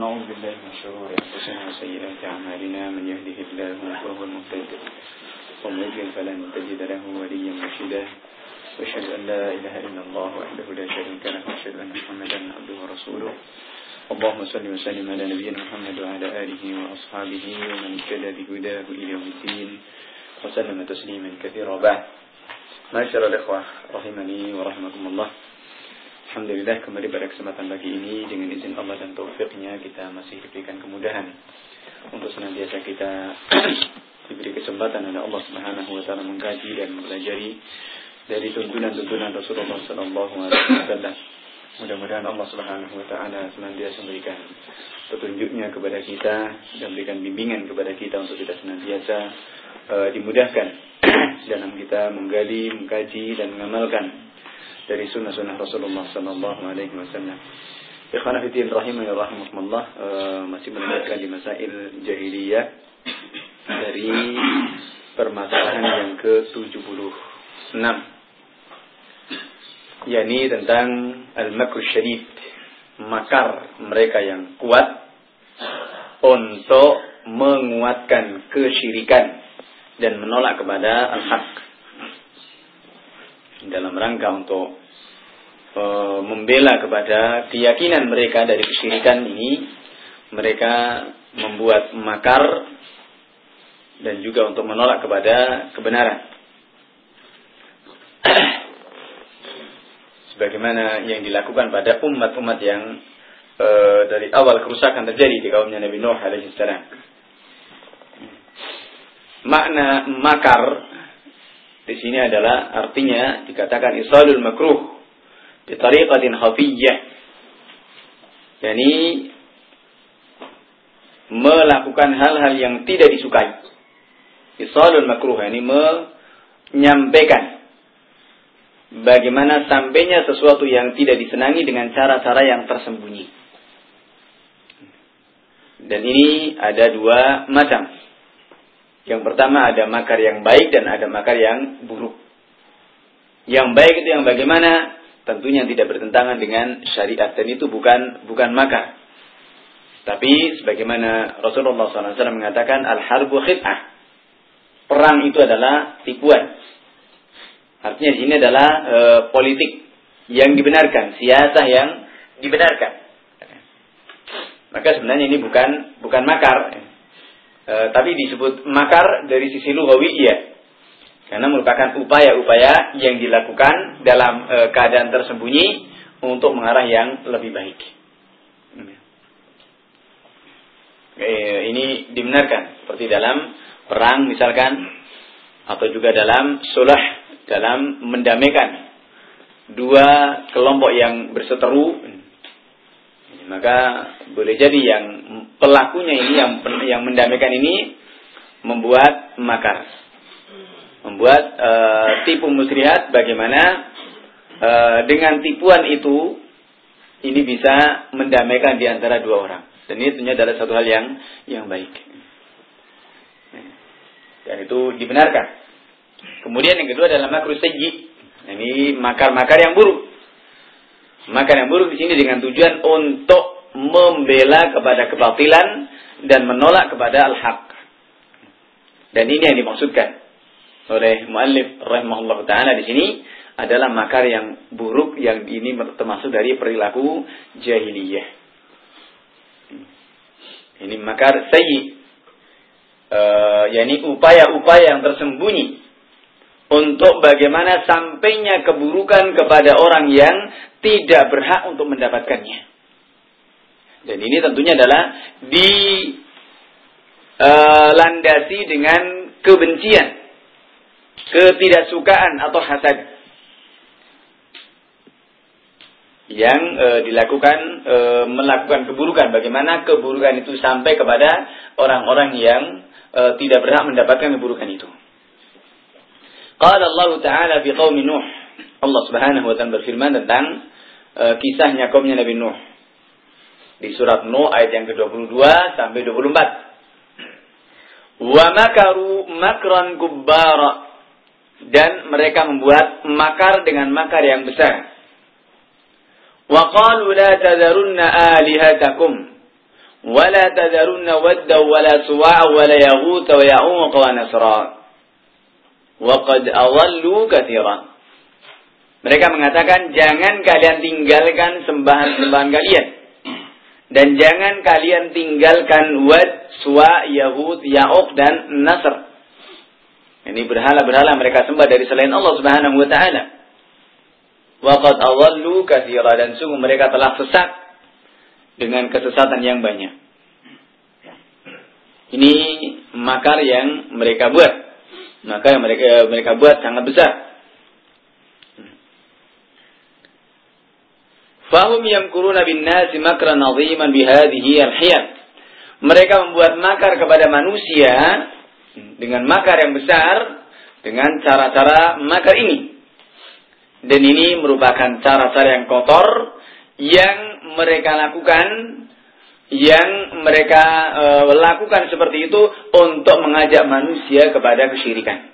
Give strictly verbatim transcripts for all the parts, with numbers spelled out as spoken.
ونعوذ بالله من شرور أنفسنا وسيئات أعمالنا من يهده الله فهو المهتد ومن يضلل فلن تجد له وليا مرشدا وأشهد أن لا إله إلا الله وحده لا شريك له وأشهد أن محمدا عبده ورسوله اللهم صل وسلم على نبينا محمد وعلى آله وأصحابه ومن اهتدى بهداه إلى يوم الدين وسلم تسليما كثيرا بعد. Masyaallah ikhwah rahimani wa rahimakumullah. Alhamdulillah, kembali pada kesempatan pagi ini dengan izin Allah dan taufiknya kita masih diberikan kemudahan untuk senantiasa kita diberi kesempatan oleh Allah Subhanahu wa taala mengkaji dan mempelajari dari tuntunan-tuntunan Rasulullah sallallahu alaihi wasallam. Mudah-mudahan Allah Subhanahu wa taala senantiasa memberikan petunjuknya kepada kita dan memberikan bimbingan kepada kita untuk kita senantiasa uh, dimudahkan dalam kita menggali, mengkaji dan mengamalkan dari sunnah-sunnah Rasulullah sallallahu alaihi wasallam. Ikhwana fillah rahimani rahimakumullah, uh, masih melanjutkan di masail jahiliyah dari permasalahan yang ke tujuh puluh enam, yakni tentang al-makr syadid, makar mereka yang kuat untuk menguatkan kesyirikan dan menolak kepada al-haq dalam rangka untuk e, membela kepada keyakinan mereka dari kesyirikan ini. Mereka membuat makar dan juga untuk menolak kepada kebenaran, sebagaimana yang dilakukan pada umat-umat yang e, dari awal kerusakan terjadi di kaumnya Nabi Nuh alaihi salam. Makna makar di sini adalah artinya dikatakan isalul makruh bi tariqatin khafiyyah, yakni melakukan hal-hal yang tidak disukai. Isalul makruh yakni menyampaikan bagaimana sampainya sesuatu yang tidak disenangi dengan cara-cara yang tersembunyi. Dan ini ada dua macam. Yang pertama ada makar yang baik dan ada makar yang buruk. Yang baik itu yang bagaimana? Tentunya tidak bertentangan dengan syariat, dan itu bukan bukan makar. Tapi sebagaimana Rasulullah shallallahu alaihi wasallam mengatakan al-harbu khid'ah, perang itu adalah tipuan. Artinya di sini adalah e, politik yang dibenarkan, siasah yang dibenarkan. Maka sebenarnya ini bukan bukan makar. E, tapi disebut makar dari sisi lughawiyah karena merupakan upaya-upaya yang dilakukan dalam e, keadaan tersembunyi untuk mengarah yang lebih baik. E, ini dibenarkan seperti dalam perang misalkan, atau juga dalam sulh, dalam mendamaikan dua kelompok yang berseteru. Maka boleh jadi yang pelakunya ini, yang yang mendamaikan ini membuat makar, membuat uh, tipu muslihat, bagaimana uh, dengan tipuan itu ini bisa mendamaikan di antara dua orang. Dan ini tentunya adalah satu hal yang yang baik, dan itu dibenarkan. Kemudian yang kedua adalah makruh sayyi, ini makar-makar yang buruk. Makar yang buruk di sini dengan tujuan untuk membela kepada kebatilan dan menolak kepada al-haq. Dan ini yang dimaksudkan oleh muallif rahimahullah taala di sini adalah makar yang buruk, yang ini termasuk dari perilaku jahiliyah. Ini makar sayyi, uh, yakni upaya-upaya yang tersembunyi untuk bagaimana sampainya keburukan kepada orang yang tidak berhak untuk mendapatkannya. Dan ini tentunya adalah dilandasi uh, dengan kebencian, ketidaksukaan atau hasad yang uh, dilakukan uh, melakukan keburukan. Bagaimana keburukan itu sampai kepada orang-orang yang uh, tidak berhak mendapatkan keburukan itu. Qala Allah Ta'ala fi qaumi Nuh. Allah Subhanahu wa taala berfirman tentang uh, kisahnya kaumnya Nabi Nuh di surat Nuh ayat yang ke dua puluh dua sampai dua puluh empat. Wa makaru makran kubbara, dan mereka membuat makar dengan makar yang besar. Wa qalu la tadharunna alihatakum wala tadharunna wadda wala suwa'a wala yaghutha wa ya'uq wa nasra wa qad adallu katsiran. Mereka mengatakan, jangan kalian tinggalkan sembahan-sembahan kalian, dan jangan kalian tinggalkan Wad, Suwa, Yahud, Ya'uq dan Nasr. Ini berhala-berhala mereka sembah dari selain Allah Subhanahu wa taala. Wa qad adallu katsiran, dan sungguh mereka telah sesat dengan kesesatan yang banyak. Ini makar yang mereka buat. Maka yang mereka mereka buat sangat besar. Fahum yamkuruna bin nasi makran 'aziman bihadhihi al-hiyal. Mereka membuat makar kepada manusia dengan makar yang besar dengan cara-cara makar ini. Dan ini merupakan cara-cara yang kotor yang mereka lakukan, yang mereka e, lakukan seperti itu untuk mengajak manusia kepada kesyirikan.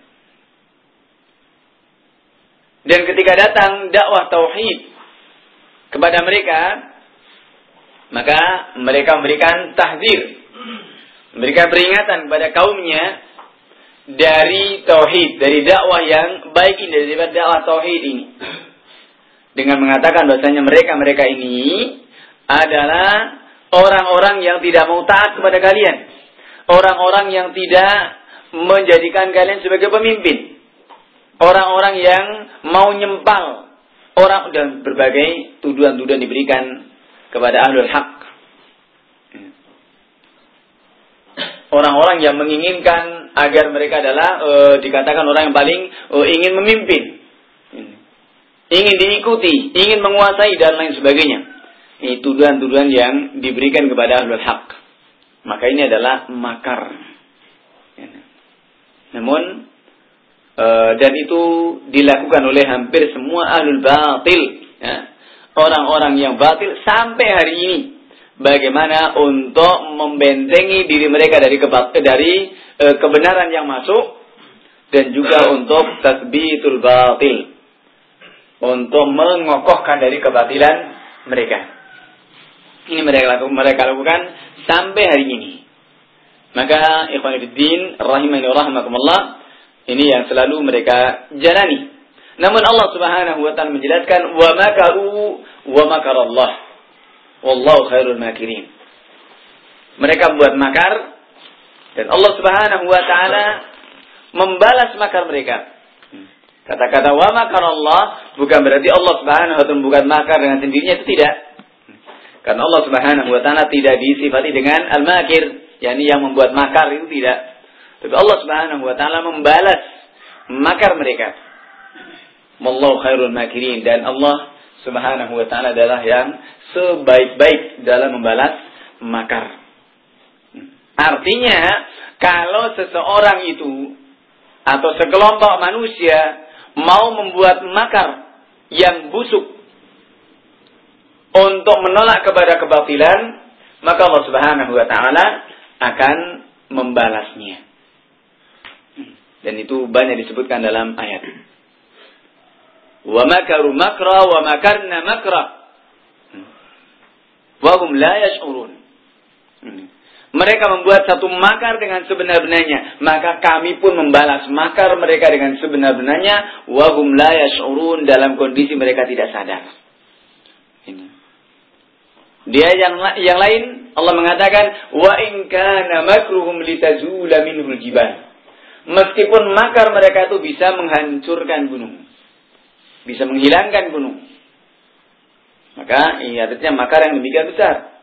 Dan ketika datang dakwah tauhid kepada mereka, maka mereka memberikan tahdzir, memberikan peringatan kepada kaumnya dari tauhid, dari dakwah yang baik ini, dari dakwah tauhid ini, dengan mengatakan bahasanya mereka-mereka ini adalah orang-orang yang tidak mau taat kepada kalian, orang-orang yang tidak menjadikan kalian sebagai pemimpin, orang-orang yang mau nyempal, orang, dan berbagai tuduhan-tuduhan diberikan kepada ahlul haq. Orang-orang yang menginginkan agar mereka adalah e, dikatakan orang yang paling e, ingin memimpin, ingin diikuti, ingin menguasai dan lain sebagainya. Ini tuduhan-tuduhan yang diberikan kepada ahlul haq. Maka ini adalah makar. Namun e, dan itu dilakukan oleh hampir semua ahlul batil, ya. Orang-orang yang batil sampai hari ini. Bagaimana untuk membentengi diri mereka dari kebat- dari e, kebenaran yang masuk, dan juga untuk tasbitul batil, untuk mengokohkan dari kebatilan mereka. Ini mereka lakukan, mereka lakukan sampai hari ini. Maka ikhwan fillah rahimani rahimakumullah, ini yang selalu mereka jalani. Namun Allah Subhanahu wa taala menjelaskan, wa makaru wa makarallah wallahu khairul makirin. Mereka membuat makar, dan Allah Subhanahu wa taala membalas makar mereka. Kata-kata wa makarallah bukan berarti Allah Subhanahu wa taala bukan makar dengan sendirinya, itu tidak. Karena Allah Subhanahu wa taala tidak disifati dengan al-makir, yakni yang membuat makar, itu tidak. Tapi Allah Subhanahu wa taala membalas makar mereka. Wallahu khairul makirin, dan Allah Subhanahu wa taala adalah yang sebaik-baik dalam membalas makar. Artinya, kalau seseorang itu atau sekelompok manusia mau membuat makar yang busuk untuk menolak kepada kebatilan, maka Allah Subhanahu wa taala akan membalasnya. Dan itu banyak disebutkan dalam ayat. Wa makaru makra wa makarna makra wa hum la yash'urun. Mereka membuat satu makar dengan sebenar-benarnya, maka kami pun membalas makar mereka dengan sebenar-benarnya, wa hum la yash'urun, dalam kondisi mereka tidak sadar. Ini. Dia yang yang lain Allah mengatakan, wa in kana makruhum litazula minhul jibal. Meskipun makar mereka itu bisa menghancurkan gunung, bisa menghilangkan gunung, maka ini artinya makar yang demikian besar.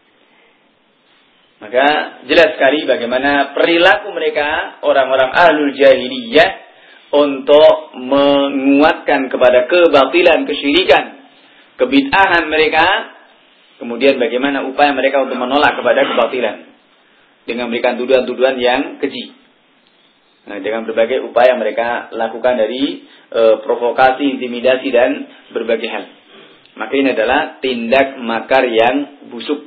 Maka jelas sekali bagaimana perilaku mereka, orang-orang ahlul jahiliyah, untuk menguatkan kepada kebatilan, kesyirikan, kebid'ahan mereka. Kemudian bagaimana upaya mereka untuk menolak kepada kebatilan, dengan memberikan tuduhan-tuduhan yang keji. Nah, dengan berbagai upaya mereka lakukan dari e, provokasi, intimidasi, dan berbagai hal. Maka ini adalah tindak makar yang busuk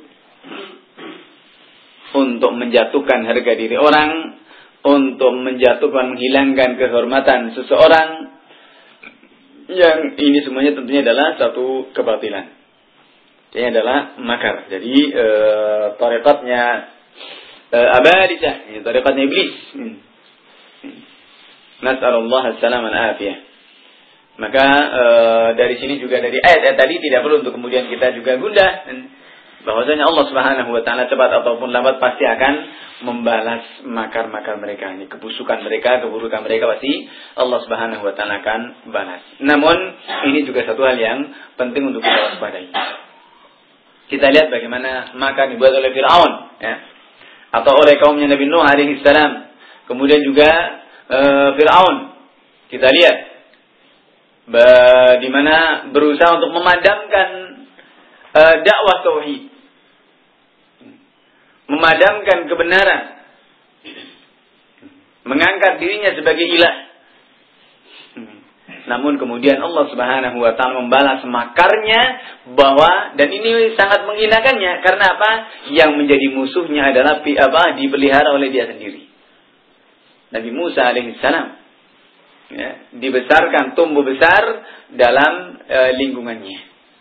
untuk menjatuhkan harga diri orang, untuk menjatuhkan, menghilangkan kehormatan seseorang. Yang ini semuanya tentunya adalah satu kebatilan. Ini adalah makar. Jadi e, tarekatnya e, Abalisah, ini tarekatnya iblis. Hmm. Nas'alullah as-salam al-afiyah. Maka e, dari sini juga dari ayat-ayat tadi tidak perlu untuk kemudian kita juga gundah bahwasanya Allah Subhanahu wa taala cepat ataupun lambat pasti akan membalas makar-makar mereka, ini kebusukan mereka, keburukan mereka pasti Allah Subhanahu wa taala akan balas. Namun ini juga satu hal yang penting untuk kita waspadai. Kita lihat bagaimana makar dibuat oleh Firaun, ya, atau oleh kaumnya Nabi Nuh alaihi salam. Kemudian juga e, Firaun kita lihat di mana berusaha untuk memadamkan e, dakwah tauhid, memadamkan kebenaran, mengangkat dirinya sebagai ilah. Namun kemudian Allah Subhanahu wa taala membalas makarnya bahwa, dan ini sangat menghinakannya, karena apa? Yang menjadi musuhnya adalah apa? Dipelihara oleh dia sendiri. Nabi Musa alaihissalam, ya, dibesarkan, tumbuh besar dalam e, lingkungannya.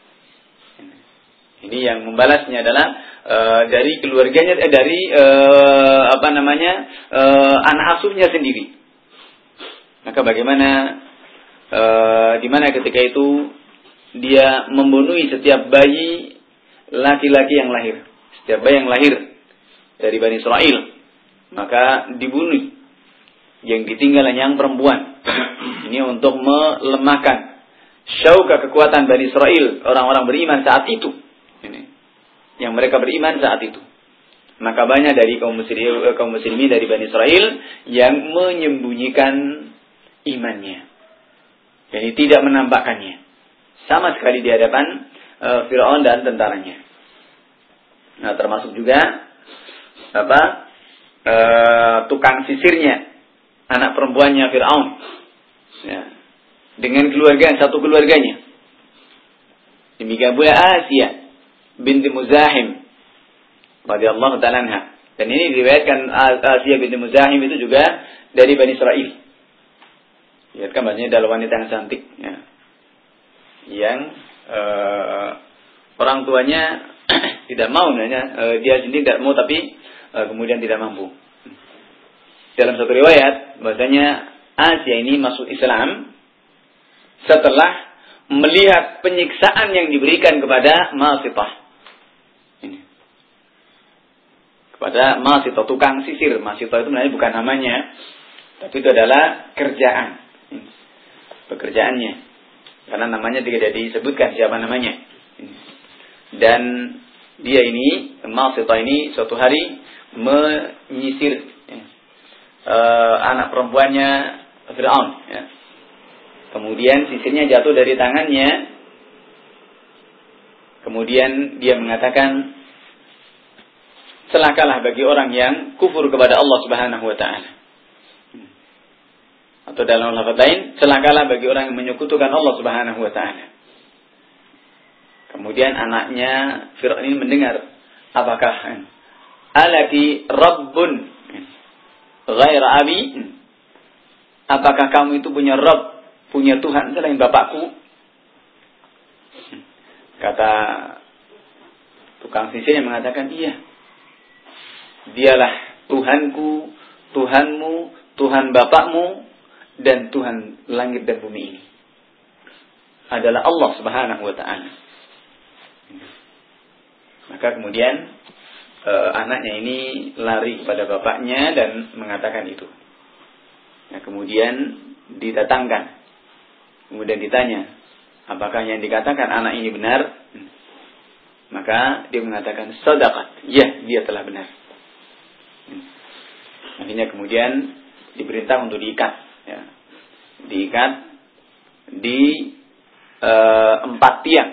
Ini yang membalasnya adalah e, dari keluarganya, eh, dari e, apa namanya e, anak asuhnya sendiri. Maka bagaimana e, di mana ketika itu dia membunuh setiap bayi laki-laki yang lahir, setiap bayi yang lahir dari Bani Israel, maka dibunuh. Yang ditinggal hanya yang perempuan. Ini untuk melemahkan syauka kekuatan Bani Israel, orang-orang beriman saat itu. Ini yang mereka beriman saat itu. Maka banyak dari kaum muslimin, kaum muslimin dari Bani Israel yang menyembunyikan imannya, jadi tidak menampakkannya sama sekali di hadapan uh, Firaun dan tentaranya. Nah, termasuk juga apa uh, tukang sisirnya, anak perempuannya Firaun, ya, dengan keluarga, satu keluarganya. Demikian pula Asia binti Muzahim radhiyallahu ta'ala anha. Dan ini diriwayatkan Asia binti Muzahim itu juga dari Bani Israel. Lihat kan bahasanya adalah wanita yang cantik, ya, yang uh, orang tuanya tidak mau, nanya uh, dia sendiri tidak mau, tapi uh, kemudian tidak mampu. Dalam satu riwayat bahasanya Asia ini masuk Islam setelah melihat penyiksaan yang diberikan kepada Masitah. Ini. Kepada Masitah, tukang sisir. Masitah itu sebenarnya bukan namanya, tapi itu adalah kerjaan. Ini. Pekerjaannya. Karena namanya tidak disebutkan siapa namanya. Ini. Dan dia ini, Masitah ini suatu hari menyisir Uh, anak perempuannya Firaun, ya. Kemudian sisirnya jatuh dari tangannya. Kemudian dia mengatakan, celakalah bagi orang yang kufur kepada Allah Subhanahu wa taala. Atau dalam lafaz lain, celakalah bagi orang yang menyekutukan Allah Subhanahu wa taala. Kemudian anaknya Firaun ini mendengar, apakah alaki rabbun ghaira abi, apakah kamu itu punya Rabb, punya Tuhan selain bapakku? Kata tukang sisir yang mengatakan, iya, dialah Tuhanku, Tuhanmu, Tuhan bapakmu, dan Tuhan langit dan bumi ini adalah Allah Subhanahu wa ta'ala. Maka kemudian Uh, anaknya ini lari kepada bapaknya dan mengatakan itu. Nah, kemudian didatangkan, kemudian ditanya, apakah yang dikatakan anak ini benar? Hmm. Maka dia mengatakan, sadaqat, ya, dia telah benar. Hmm. Akhirnya kemudian diperintah untuk diikat, ya. Diikat di uh, empat tiang,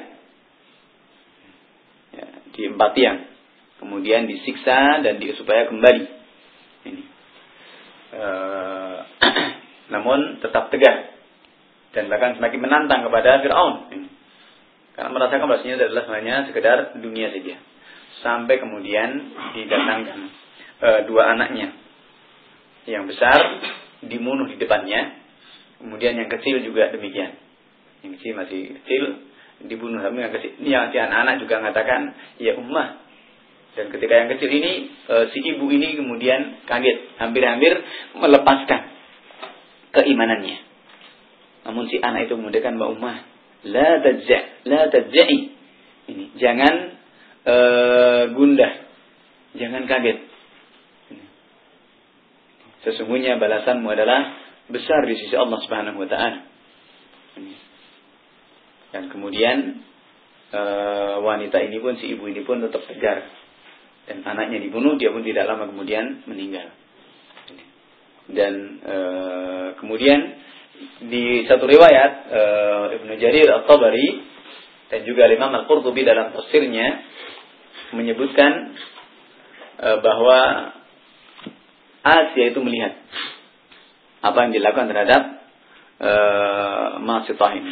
ya, di empat tiang. Kemudian disiksa dan di, supaya kembali. Ini. E, namun tetap tegar dan bahkan semakin menantang kepada Firaun. Ini. Karena merasakan bahasanya adalah sebenarnya sekedar dunia saja. Sampai kemudian didatangkan e, dua anaknya. Yang besar dibunuh di depannya. Kemudian yang kecil juga demikian. Yang kecil masih kecil dibunuh. Yang kecil, yang si anak-anak juga mengatakan, ya ummah. Dan ketika yang kecil ini, e, si ibu ini kemudian kaget, hampir-hampir melepaskan keimanannya. Namun si anak itu mengucapkan, Mbak Ummah, la tajza', la tajza'i. Ini, jangan e, gundah, jangan kaget. Sesungguhnya balasanmu adalah besar di sisi Allah Subhanahu wa taala. Dan kemudian e, wanita ini pun, si ibu ini pun tetap tegar. Dan anaknya dibunuh, dia pun tidak lama kemudian meninggal. Dan e, kemudian di satu riwayat e, Ibnu Jarir At-Tabari dan juga Imam Al-Qurtubi dalam tafsirnya menyebutkan e, bahwa Asia itu melihat apa yang dilakukan terhadap e, Masitah ini,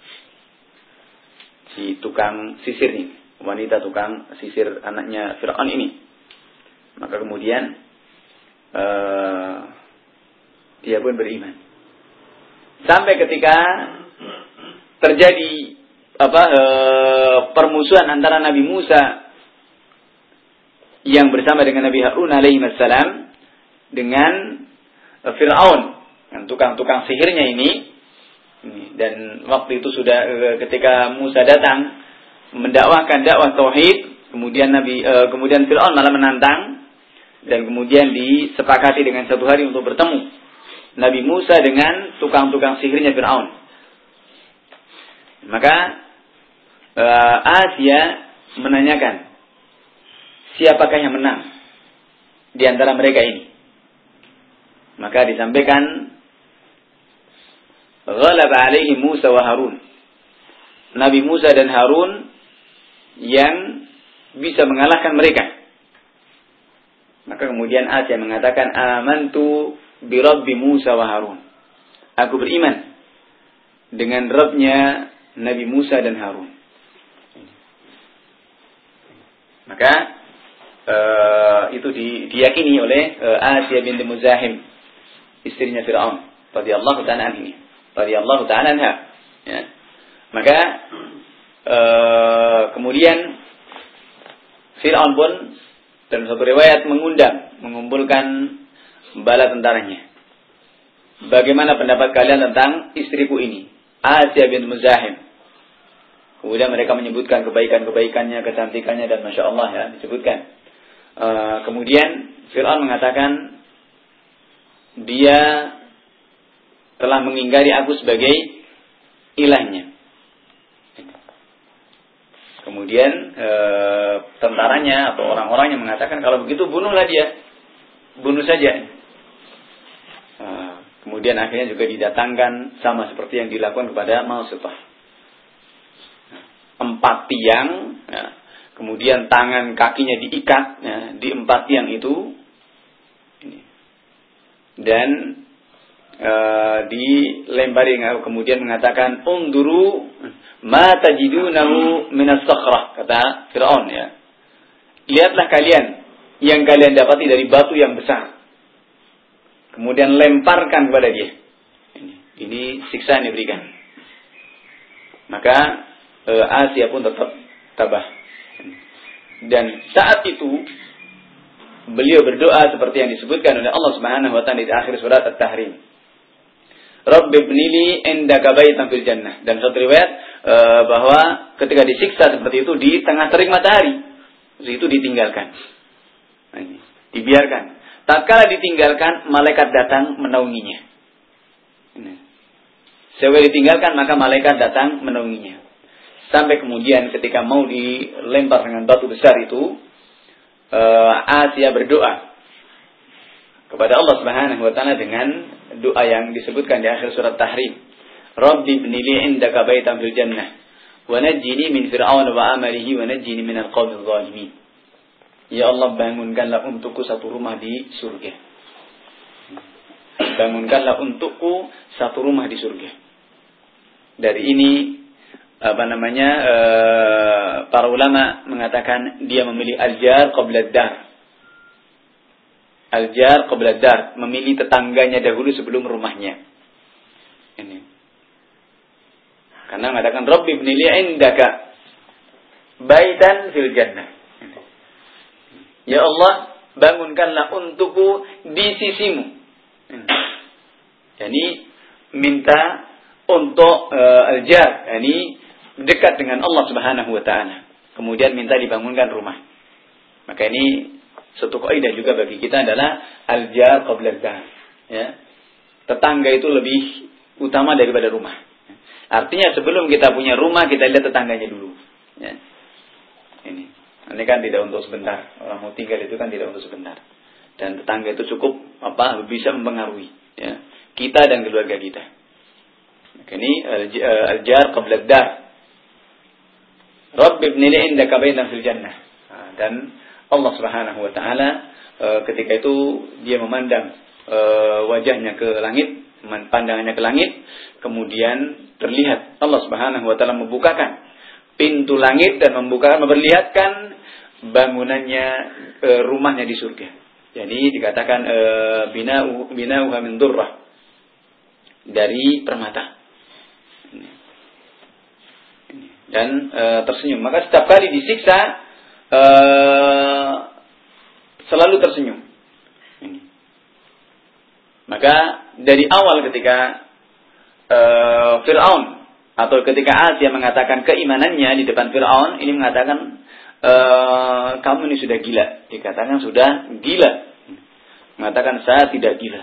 si tukang sisir ini, wanita tukang sisir anaknya Fir'aun ini. Maka kemudian uh, dia pun beriman. Sampai ketika terjadi apa uh, permusuhan antara Nabi Musa yang bersama dengan Nabi Harun alaihi wassalam dengan uh, Fir'aun, yang tukang-tukang sihirnya ini. Dan waktu itu sudah uh, ketika Musa datang mendakwahkan dakwah tauhid, kemudian Nabi e, kemudian Fir'aun malah menantang, dan kemudian disepakati dengan satu hari untuk bertemu Nabi Musa dengan tukang-tukang sihirnya Fir'aun. Maka e, Asia menanyakan, siapakah yang menang di antara mereka ini? Maka disampaikan, ghalaba alaihi Musa wa Harun. Nabi Musa dan Harun yang bisa mengalahkan mereka. Maka kemudian Asia mengatakan, amantu bi Rabbi Musa wa Harun. Aku beriman dengan Rabbnya Nabi Musa dan Harun. Maka uh, itu di, diyakini oleh uh, Asia binti Muzahim, istrinya Fir'aun radhiyallahu ta'ala anha, radhiyallahu ta'ala anha. Ya. Maka Uh, kemudian Fir'aun pun dalam satu riwayat mengundang, mengumpulkan bala tentaranya. Bagaimana pendapat kalian tentang istriku ini, Asia bin Muzahim? Kemudian mereka menyebutkan kebaikan-kebaikannya, kecantikannya, dan Masya Allah ya, disebutkan. Uh, kemudian Fir'aun mengatakan, dia telah mengingkari aku sebagai ilahnya. Kemudian e, tentaranya atau orang-orangnya mengatakan, kalau begitu bunuhlah dia, bunuh saja. E, kemudian akhirnya juga didatangkan sama seperti yang dilakukan kepada Masitah. Empat tiang, ya, kemudian tangan kakinya diikat ya, di empat tiang itu, dan e, dilempari, kemudian mengatakan, unduru ma tajidunahu minas sakhrah, kata Fir'aun ya. Lihatlah kalian yang kalian dapati dari batu yang besar. Kemudian lemparkan kepada dia. Ini, ini siksa yang diberikan. Maka e, Asia pun tetap tabah. Dan saat itu beliau berdoa seperti yang disebutkan oleh Allah Subhanahu wa taala di akhir surat At-Tahrim. Rabbi ibnili indaka baitan fil jannah. Dan satu riwayat e, bahwa ketika disiksa seperti itu di tengah terik matahari, itu ditinggalkan. Nah, ini, dibiarkan. Tatkala ditinggalkan, malaikat datang menaunginya. Ini. Setelah ditinggalkan, maka malaikat datang menaunginya. Sampai kemudian ketika mau dilempar dengan batu besar itu, e, Asia berdoa kepada Allah Subhanahu wa taala dengan doa yang disebutkan di akhir surat Tahrim. Rabbi ibnili indaka baitan fil jannah wa najjini min fir'aun wa amalihi wa najjini minal qaumil zalimin. Ya Allah, bangunkanlah untukku satu rumah di surga. Bangunkanlah untukku satu rumah di surga. Dari ini apa namanya uh, para ulama mengatakan dia memilih al-jar qabla ad-dar. Al-jar qabla ad-dar, memilih tetangganya dahulu sebelum rumahnya. Ini. Karena mengatakan Rabbi ibnili indaka baitan fil jannah. Ya Allah, bangunkanlah untukku di sisimu. Yani minta untuk uh, al-jar, yani dekat dengan Allah Subhanahu wa taala. Kemudian minta dibangunkan rumah. Maka ini satu kaidah juga bagi kita adalah al-jar qabla ad-dar. Ya. Tetangga itu lebih utama daripada rumah. Artinya sebelum kita punya rumah, kita lihat tetangganya dulu. Ya. Ini. Ini kan tidak untuk sebentar. Orang mau tinggal itu kan tidak untuk sebentar. Dan tetangga itu cukup apa bisa mempengaruhi ya, kita dan keluarga kita. Ini al-jar qabla ad-dar. Rabb ibnili indaka baitan fil jannah. Dan Allah Subhanahu wa taala ketika itu dia memandang wajahnya ke langit, pandangannya ke langit, kemudian terlihat Allah Subhanahu wa taala membukakan pintu langit dan membukakan memperlihatkan bangunannya rumahnya di surga. Jadi dikatakan bina'u bina'uha min durrah, dari permata. Dan e, tersenyum. Maka setiap kali disiksa e, selalu tersenyum. Ini. Maka dari awal ketika e, Fir'aun atau ketika Asia mengatakan keimanannya di depan Fir'aun, ini mengatakan e, kamu ini sudah gila. Dikatakan sudah gila. Mengatakan saya tidak gila.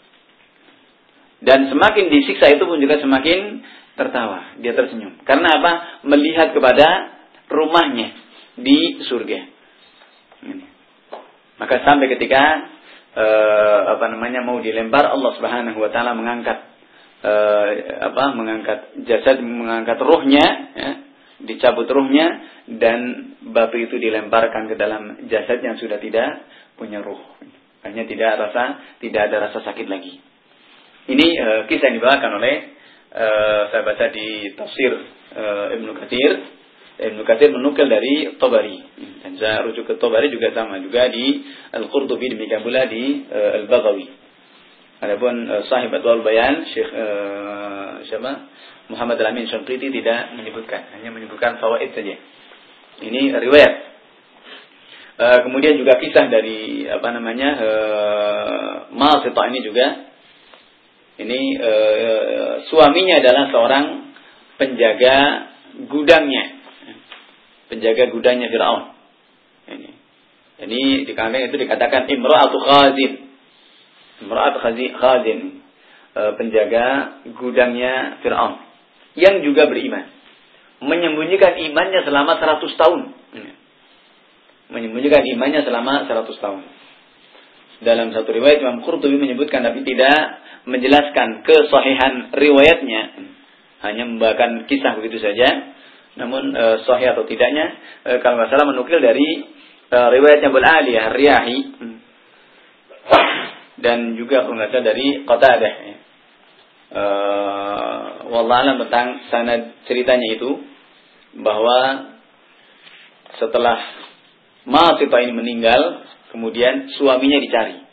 Dan semakin disiksa itu pun juga semakin tertawa, dia tersenyum. Karena apa? Melihat kepada rumahnya di surga. Maka sampai ketika eh, apa namanya mau dilempar, Allah Subhanahu wa taala mengangkat eh, apa? mengangkat jasad, mengangkat ruhnya, ya, dicabut ruhnya dan batu itu dilemparkan ke dalam jasad yang sudah tidak punya ruh. Hanya tidak rasa, tidak ada rasa sakit lagi. Ini eh, kisah yang dibawakan oleh Uh, saya baca di tafsir uh, Ibnu Katsir. Ibnu Katsir menukil dari Tabari. Dan saya rujuk ke Tabari juga sama juga di Al-Qurtubi, demikian pula di uh, Al-Baghawi. Adapun uh, Sahib Adwaul Bayan Syekh uh, siapa? Muhammad Al-Amin Syamriti tidak menyebutkan, hanya menyebutkan fawaid saja. Ini riwayat. Uh, kemudian juga kisah dari apa namanya uh, Masita ini juga. Ini e, suaminya adalah seorang penjaga gudangnya, penjaga gudangnya Fir'aun. Ini, ini di kalangan itu dikatakan imra'atu khazin, imra'atu khazin, e, penjaga gudangnya Fir'aun, yang juga beriman, menyembunyikan imannya selama seratus tahun, menyembunyikan imannya selama seratus tahun. Dalam satu riwayat Imam Qurtubi menyebutkan tapi tidak menjelaskan kesahihan riwayatnya, hanya membawakan kisah begitu saja. Namun e, sahih atau tidaknya e, kalau nggak salah menukil dari e, riwayatnya Abu Aliyah Ar-Riyahi dan juga kalau nggak salah dari Qatadah. E, wallahu a'lam tentang sanad ceritanya itu, bahwa setelah Masita ini meninggal, kemudian suaminya dicari.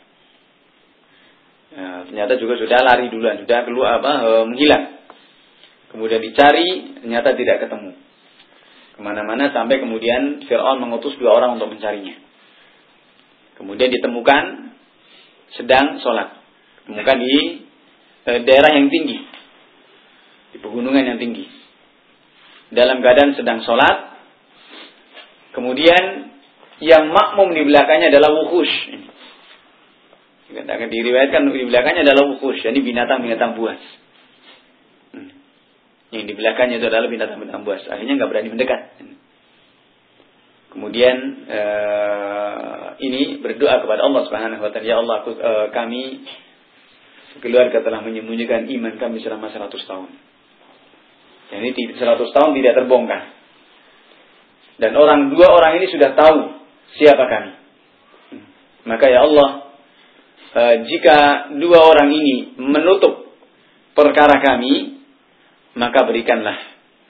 Nah, ternyata juga sudah lari duluan, sudah keluar apa e, menghilang. Kemudian dicari, ternyata tidak ketemu. Kemana-mana sampai kemudian Fir'aun mengutus dua orang untuk mencarinya. Kemudian ditemukan sedang sholat, ditemukan di e, daerah yang tinggi, di pegunungan yang tinggi, dalam keadaan sedang sholat. Kemudian yang makmum di belakangnya adalah wuhush. Akan diriwayatkan di belakangnya adalah wuhush, yani binatang-binatang buas. Hmm. Yang di belakangnya itu adalah binatang-binatang buas. Akhirnya nggak berani mendekat. Kemudian uh, ini berdoa kepada Allah Subhanahu wa taala, ya Allah, aku, uh, kami keluarga telah menyembunyikan iman kami selama seratus tahun. Jadi seratus tahun tidak terbongkar. Dan orang dua orang ini sudah tahu siapa kami. Hmm. Maka ya Allah, Uh, jika dua orang ini menutup perkara kami, maka berikanlah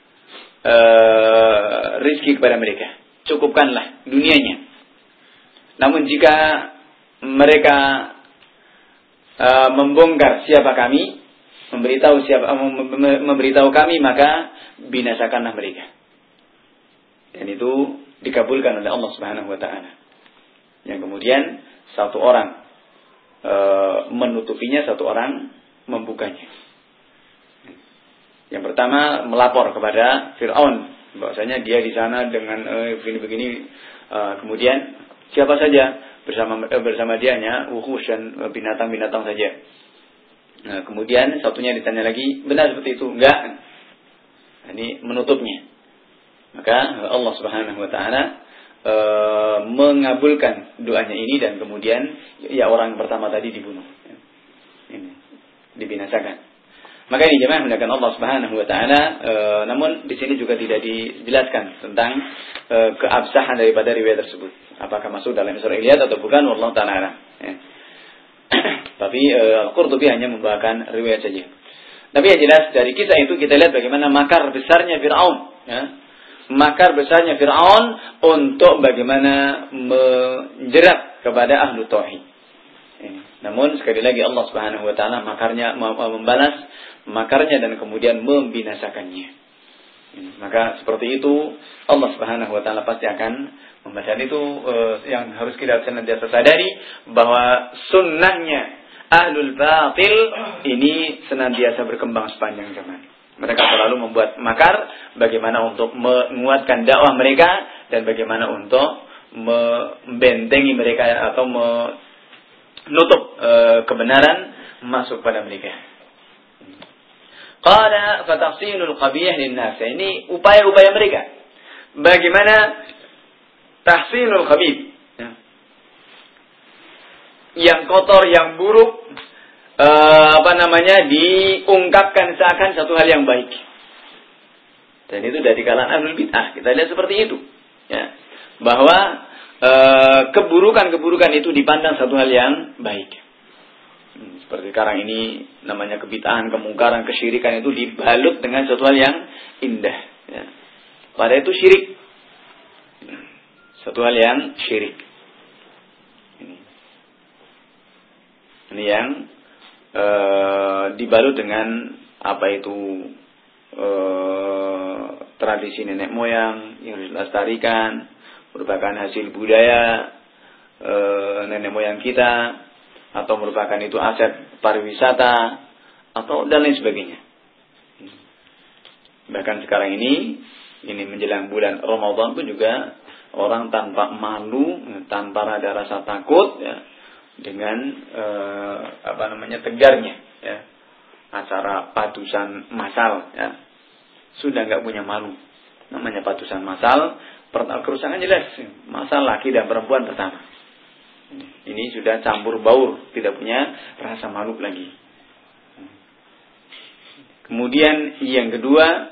uh, rizki kepada mereka, cukupkanlah dunianya. Namun jika mereka uh, membongkar siapa kami, memberitahu siapa memberitahu kami, maka binasakanlah mereka. Dan itu dikabulkan oleh Allah Subhanahu wa taala. Yang kemudian satu orang e, menutupinya, satu orang membukanya. Yang pertama melapor kepada Fir'aun bahwasanya dia di sana dengan e, begini-begini, e, kemudian siapa saja bersama e, bersama dianya wuhus dan binatang-binatang saja. Nah, kemudian satunya ditanya lagi, benar seperti itu? Enggak. Nah, ini menutupnya. Maka Allah Subhanahu wa taala e, mengabulkan doanya ini, dan kemudian ya orang pertama tadi dibunuh. Ini dibinasakan. Maka ini jemaah menggunakan Allah Subhanahu wa taala, e, namun di sini juga tidak dijelaskan tentang e, keabsahan daripada riwayat tersebut. Apakah masuk dalam Israiliyat atau bukan, wallahu taala. Ya. Tapi Al-Qurtubi hanya membawakan riwayat saja. Tapi yang jelas dari kisah itu kita lihat bagaimana makar besarnya Fir'aun, ya. Makar besarnya Fir'aun untuk bagaimana menjerat kepada ahlu tauhid. Namun sekali lagi Allah Subhanahu wa taala makarnya membalas makarnya dan kemudian membinasakannya. Maka seperti itu Allah Subhanahu wa taala pasti akan membalas. Itu uh, yang harus kita senantiasa sadari, bahwa sunnahnya ahlul batil ini senantiasa berkembang sepanjang zaman. Mereka selalu membuat makar bagaimana untuk menguatkan dakwah mereka dan bagaimana untuk membentengi mereka atau menutup uh, kebenaran masuk pada mereka. Qala fatahsinul qabih linnas. Ini upaya-upaya mereka. Bagaimana tahsinul khabith, ya. Yang kotor, yang buruk, uh, apa namanya, diungkapkan seakan satu hal yang baik. Dan itu dari kalangan ahlul bid'ah. Kita lihat seperti itu, ya. Bahwa uh, keburukan-keburukan itu dipandang satu hal yang baik. Hmm, seperti sekarang ini namanya kebid'ahan, kemungkaran, kesyirikan itu dibalut dengan satu hal yang indah, ya. Padahal itu syirik. Satu hal yang syirik. Ini, ini yang e, dibalut dengan apa itu e, tradisi nenek moyang yang dilestarikan, merupakan hasil budaya e, nenek moyang kita, atau merupakan itu aset pariwisata, atau dan lain sebagainya. Bahkan sekarang ini, ini menjelang bulan Ramadan pun juga orang tanpa malu, tanpa ada rasa takut, ya, dengan eh, apa namanya tegarnya, ya, acara padusan massal, ya, sudah nggak punya malu. Namanya padusan massal, kerusakan jelas, massal laki dan perempuan pertama. Ini sudah campur baur, tidak punya rasa malu lagi. Kemudian yang kedua,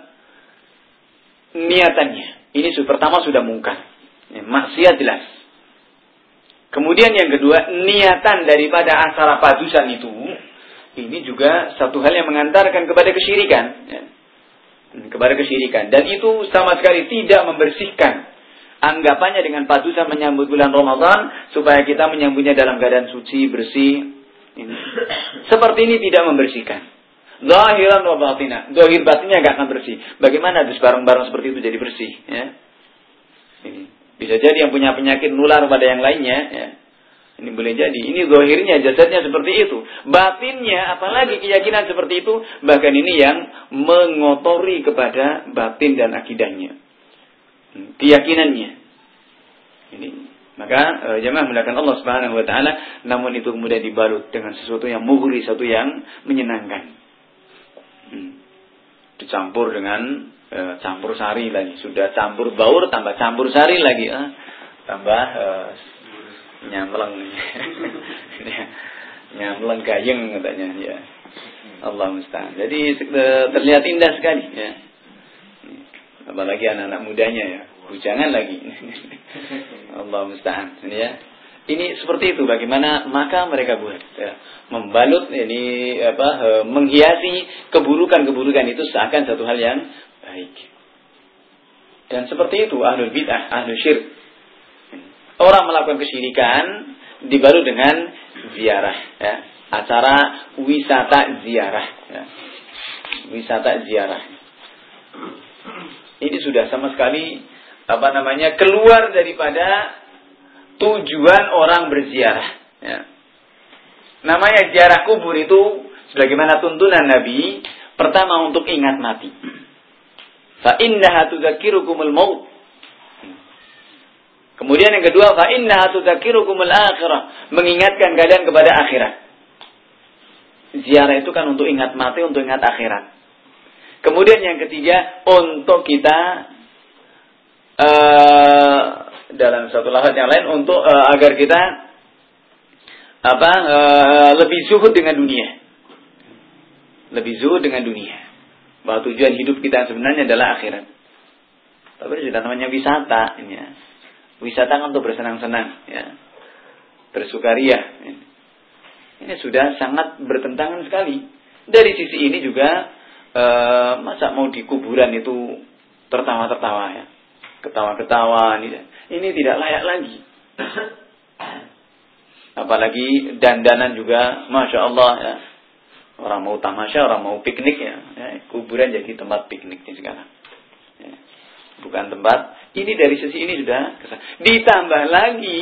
niatannya. Ini pertama sudah mungkar. Ya, maksiat jelas. Kemudian yang kedua, niatan daripada acara padusan itu, ini juga satu hal yang mengantarkan kepada kesyirikan, ya. Kepada kesyirikan. Dan itu sama sekali tidak membersihkan. Anggapannya dengan padusan menyambut bulan Ramadan supaya kita menyambutnya dalam keadaan suci, bersih. Ini. Seperti ini tidak membersihkan. Zahiran wa batina. Zahir batinnya enggak akan bersih. Bagaimana dus barang-barang seperti itu jadi bersih, ya? Ini. Bisa jadi yang punya penyakit nular pada yang lainnya, ya. Ini boleh jadi. Ini zahirnya, jasadnya seperti itu. Batinnya, apalagi keyakinan seperti itu, bahkan ini yang mengotori kepada batin dan akidahnya. Keyakinannya. Ini. Maka e, jemaah melakukan Allah Subhanahu wa taala, namun itu kemudian dibalut dengan sesuatu yang mughri, sesuatu yang menyenangkan. Hmm. Dicampur dengan e, campur sari lagi. Sudah campur baur tambah campur sari lagi, eh. Tambah e, nyamleng. Nyamleng gayeng katanya, ya. Allah musta'an. Jadi e, terlihat indah sekali, ya. Apalagi anak-anak mudanya, ya. Bujangan lagi. Allah musta'an, ya. Ini seperti itu bagaimana maka mereka buat, ya. Membalut ini apa menghiasi keburukan-keburukan itu seakan satu hal yang baik. Dan seperti itu ahlul bid'ah, ahlul syirk. Orang melakukan kesyirikan dibalut dengan ziarah, ya. acara wisata ziarah. Ya. Wisata ziarah. Ini sudah sama sekali apa namanya keluar daripada tujuan orang berziarah. Ya. Namanya ziarah kubur itu sebagaimana tuntunan Nabi, pertama untuk ingat mati. Fa innaha tudzakirukumul maut. Kemudian yang kedua, fa innaha tudzakirukumul akhirah, mengingatkan kalian kepada akhirat. Ziarah itu kan untuk ingat mati, untuk ingat akhirat. Kemudian yang ketiga, untuk kita uh, dalam satu lafaz yang lain untuk uh, agar kita apa uh, lebih zuhud dengan dunia. Lebih zuhud dengan dunia. Bahwa tujuan hidup kita sebenarnya adalah akhirat. Tapi sudah namanya wisata, ya. Wisata kan untuk bersenang-senang, ya. Bersukaria. Ya. Ini sudah sangat bertentangan sekali. Dari sisi ini juga Uh, masa mau di kuburan itu tertawa-tertawa ya, ketawa-ketawa ini, ini tidak layak lagi. Apalagi dandanan juga, masya Allah ya. Orang mau tamasya, orang mau piknik ya, ya kuburan jadi tempat piknik nih sekarang. Ya. Bukan tempat. Ini dari sisi ini sudah kesan. Ditambah lagi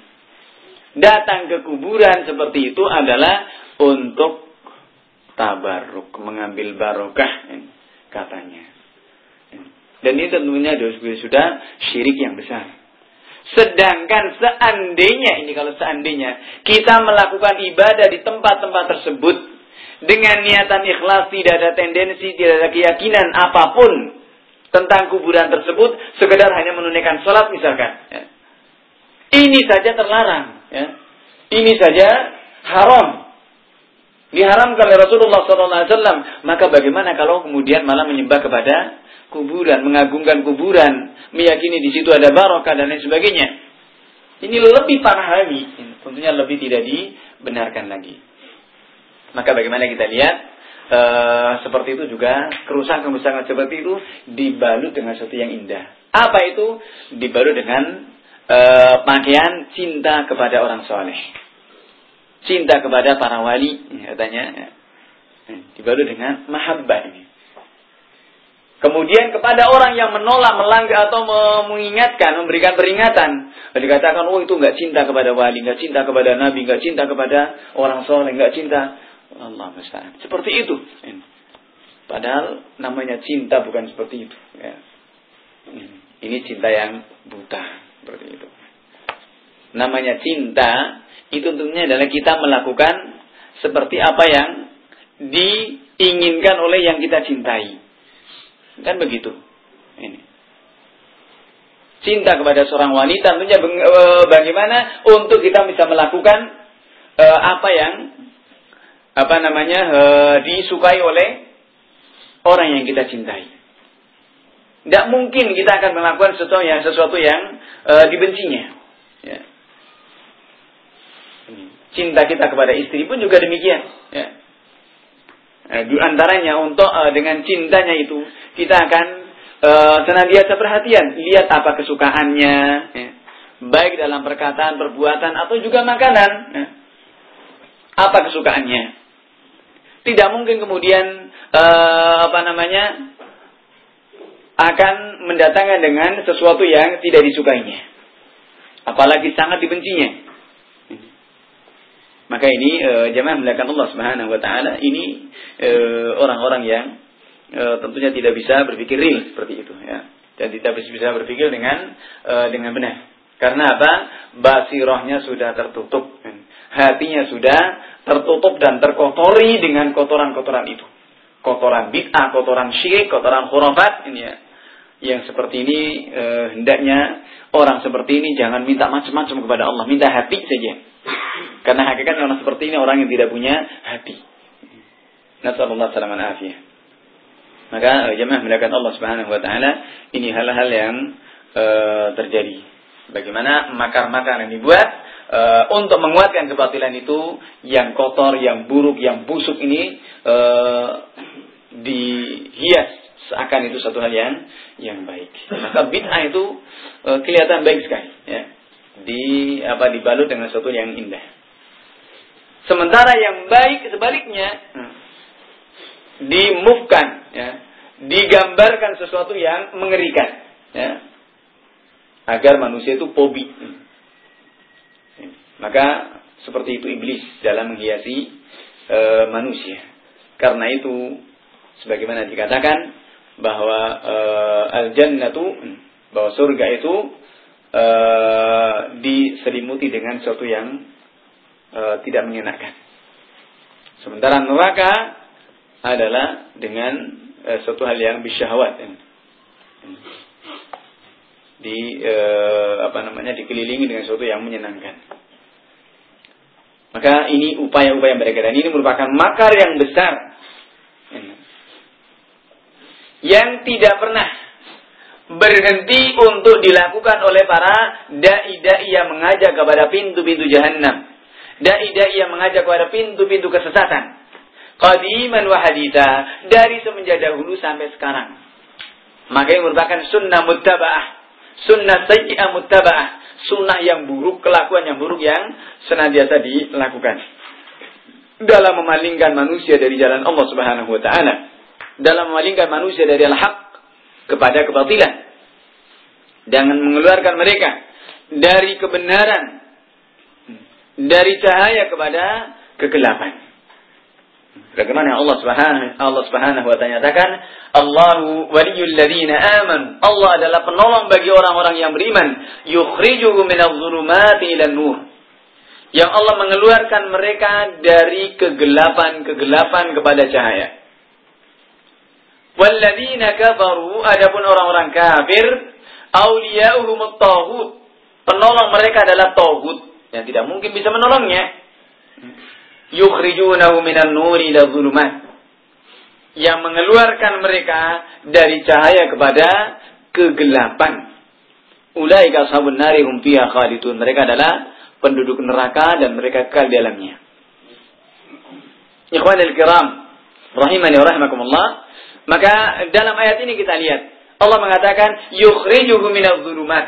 datang ke kuburan seperti itu adalah untuk tabarruk, mengambil barokah katanya. Dan ini tentunya sudah syirik yang besar. Sedangkan seandainya, ini kalau seandainya kita melakukan ibadah di tempat-tempat tersebut dengan niatan ikhlas, tidak ada tendensi, tidak ada keyakinan apapun tentang kuburan tersebut, sekedar hanya menunaikan sholat misalkan, ya. Ini saja terlarang, ya. Ini saja haram, diharamkan oleh Rasulullah shallallahu alaihi wasallam. Maka bagaimana kalau kemudian malah menyembah kepada kuburan, mengagungkan kuburan, meyakini di situ ada barokah dan lain sebagainya? Ini lebih parah lagi, tentunya lebih tidak dibenarkan lagi. Maka bagaimana kita lihat e, seperti itu juga, kerusakan-kerusakan seperti itu dibalut dengan sesuatu yang indah. Apa itu? Dibalut dengan e, pakaian cinta kepada orang soleh. Cinta kepada para wali, katanya, dibalut dengan mahabbah ini. Kemudian kepada orang yang menolak, melanggar atau mengingatkan, memberikan peringatan, dikatakan, oh itu nggak cinta kepada wali, nggak cinta kepada nabi, nggak cinta kepada orang soleh, nggak cinta. Allah musta'an. Seperti itu. Padahal namanya cinta bukan seperti itu. Ini cinta yang buta, seperti itu. Namanya cinta itu tentunya adalah kita melakukan seperti apa yang diinginkan oleh yang kita cintai. Kan begitu. Ini. Cinta kepada seorang wanita tentunya bagaimana untuk kita bisa melakukan uh, apa yang apa namanya uh, disukai oleh orang yang kita cintai. Tidak mungkin kita akan melakukan sesuatu yang sesuatu yang uh, dibencinya. Ya. Cinta kita kepada istri pun juga demikian. Ya. Nah, di antaranya untuk uh, dengan cintanya itu kita akan uh, senantiasa perhatian, lihat apa kesukaannya, ya. Baik dalam perkataan, perbuatan atau juga makanan. Ya. Apa kesukaannya? Tidak mungkin kemudian uh, apa namanya akan mendatangkan dengan sesuatu yang tidak disukainya, apalagi sangat dibencinya. Maka ini e, jemaah melakukan Allah Subhanahu wa taala, ini e, orang-orang yang e, tentunya tidak bisa berpikir real seperti itu, ya. Dan tidak bisa berpikir dengan e, dengan benar. Karena apa? Basirahnya sudah tertutup, hatinya sudah tertutup dan terkotori dengan kotoran-kotoran itu. Kotoran bid'ah, kotoran syirik, kotoran khurafat ini, ya. Yang seperti ini e, hendaknya orang seperti ini jangan minta macam-macam kepada Allah, minta hati saja. Karena hakikatnya orang seperti ini orang yang tidak punya hati. Nasallallahu salaman afiyah. Maka jemaah melakukan Allah Subhanahu wa taala, ini hal-hal yang e, terjadi. Bagaimana makar-makar yang dibuat e, untuk menguatkan kebatilan itu, yang kotor, yang buruk, yang busuk ini e, dihias seakan itu satu hal yang yang baik. Maka bid'ah itu e, kelihatan baik sekali, ya. Di apa dibalut dengan sesuatu yang indah. Sementara yang baik sebaliknya di-move-kan, ya, digambarkan sesuatu yang mengerikan, ya, agar manusia itu fobi. Maka seperti itu iblis dalam menghiasi e, manusia. Karena itu sebagaimana dikatakan bahwa e, al-jannatu, bahwa surga itu e, diselimuti dengan sesuatu yang e, tidak menyenangkan. Sementara neraka adalah dengan e, suatu hal yang bisyahwat. Di e, apa namanya dikelilingi dengan sesuatu yang menyenangkan. Maka ini upaya-upaya mereka, dan ini merupakan makar yang besar yang tidak pernah berhenti untuk dilakukan oleh para dai-dai yang mengajak kepada pintu-pintu jahannam, dai-dai yang mengajak kepada pintu-pintu kesesatan, qadiman wa haditha, dari semenjak dahulu sampai sekarang. Maka ini merupakan sunnah muttaba'ah, sunnah sayyi'ah muttaba'ah, sunnah yang buruk, kelakuan yang buruk yang senantiasa dilakukan dalam memalingkan manusia dari jalan Allah Subhanahu wa taala, dalam memalingkan manusia dari al-haq kepada kebatilan, dengan mengeluarkan mereka dari kebenaran, dari cahaya kepada kegelapan. Bagaimana Allah Subhanahu Allah Subhanahu wa taala nyatakan, Allahu waliyul ladzina amanu. Allah adalah penolong bagi orang-orang yang beriman. Yukhrijuhum minadh-dhulumati ilan nur. Yang Allah mengeluarkan mereka dari kegelapan-kegelapan kepada cahaya. Walladzina kafaru, adapun orang-orang kafir, auliya'uhum at-taghut. Penolong mereka adalah taghut yang tidak mungkin bisa menolongnya. Yukhrijunahu minan nuri ila dhulumat, yang mengeluarkan mereka dari cahaya kepada kegelapan. Ulaika ashabun nari hum fiha khalidun. Mereka adalah penduduk neraka dan mereka kekal di dalamnya. Ikhwanul kiram, rahimani wa rahimakumullah. Maka dalam ayat ini kita lihat Allah mengatakan yukhrijuhum minadh dhulumat.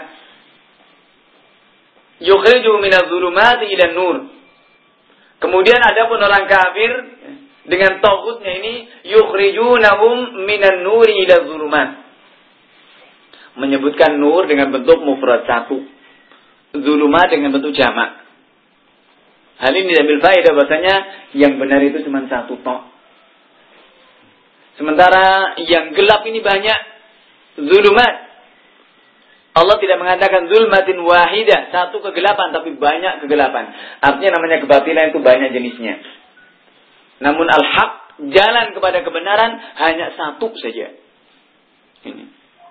Yukhrijuhum minadh dhulumat ila nur. Kemudian adapun orang kafir dengan taghutnya ini yukhrijunahum minan nuri ila dhulumat. Menyebutkan nur dengan bentuk mufrad satu, dhulumat dengan bentuk jamak. Hal ini diambil faedah bahasanya yang benar itu cuma satu tok. Sementara yang gelap ini banyak, dhulumat. Allah tidak mengatakan zulmatin wahidah, satu kegelapan, tapi banyak kegelapan. Artinya namanya kebatilan itu banyak jenisnya. Namun al-haq, jalan kepada kebenaran, hanya satu saja. Ini.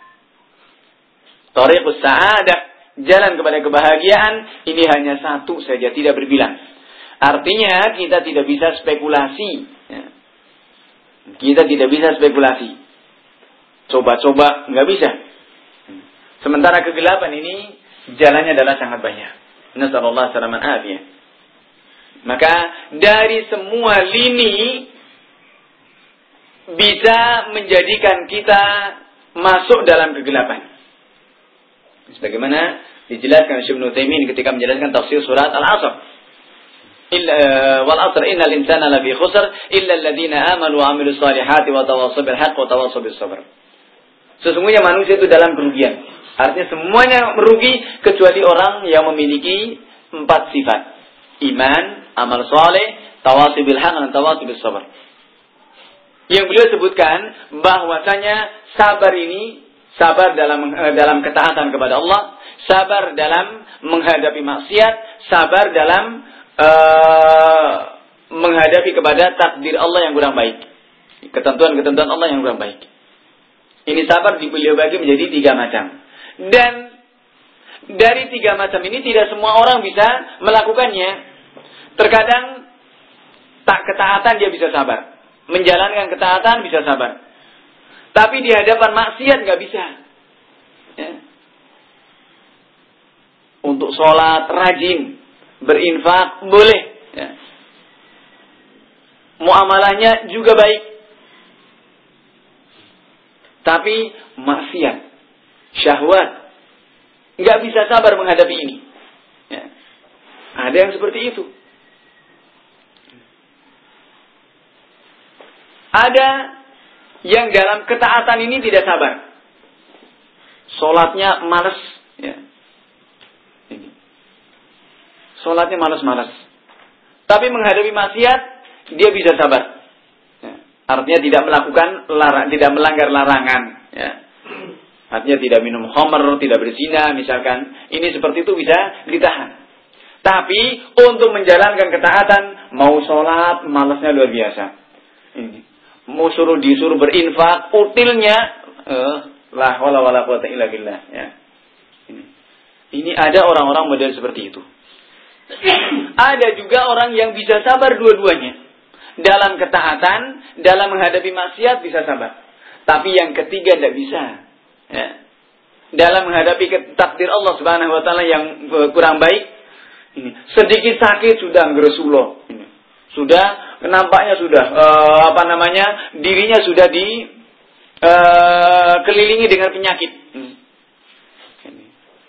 Tariqus sa'adah, jalan kepada kebahagiaan, ini hanya satu saja, tidak berbilang. Artinya kita tidak bisa spekulasi. Kita tidak bisa spekulasi. Coba-coba, nggak bisa. Sementara kegelapan ini jalannya adalah sangat banyak. Nasallallahu salaman afiyah. Maka dari semua lini bisa menjadikan kita masuk dalam kegelapan. Sebagaimana dijelaskan Syekh Ibnu Utsaimin ketika menjelaskan tafsir surat Al-'Asr. Illa wal 'asr innal insana lafi khusr illa alladziina aamanu wa 'amilus shalihati wa tawassaw bil haqqi wa tawassaw bis sabr. Sesungguhnya manusia itu dalam kerugian. Artinya semuanya merugi kecuali orang yang memiliki empat sifat. Iman, amal soleh, tawasi bil haq, dan tawasi bis sabar. Yang beliau sebutkan bahwasanya sabar ini, sabar dalam dalam ketaatan kepada Allah, sabar dalam menghadapi maksiat, sabar dalam uh, menghadapi kepada takdir Allah yang kurang baik. Ketentuan-ketentuan Allah yang kurang baik. Ini sabar beliau bagi menjadi tiga macam. Dan dari tiga macam ini tidak semua orang bisa melakukannya. Terkadang tak ketaatan dia bisa sabar, menjalankan ketaatan bisa sabar, tapi di hadapan maksiat nggak bisa. Ya. Untuk sholat rajin, berinfak boleh, ya. Muamalahnya juga baik, tapi maksiat, syahwat, nggak bisa sabar menghadapi ini. Ya. Ada yang seperti itu. Ada yang dalam ketaatan ini tidak sabar. Sholatnya malas. Ya. Ini. Sholatnya malas-malas. Tapi menghadapi maksiat, dia bisa sabar. Ya. Artinya tidak melakukan larang, tidak melanggar larangan. Ya. Artinya tidak minum khamr, tidak berzina misalkan. Ini seperti itu bisa ditahan. Tapi untuk menjalankan ketaatan, mau sholat, malasnya luar biasa. Ini. Mau suruh disuruh berinfak, utilnya, eh, la wala wala quwata illa billah. Ya. Ini. Ini ada orang-orang model seperti itu. Ada juga orang yang bisa sabar dua-duanya. Dalam ketaatan, dalam menghadapi maksiat bisa sabar. Tapi yang ketiga tidak bisa. Ya. Dalam menghadapi takdir Allah Subhanahu wa taala yang kurang baik, ini sedikit sakit sudah ngresulo. Ini. Sudah nampaknya sudah uh, apa namanya? Dirinya sudah di uh, kelilingi dengan penyakit. Ini. Ini.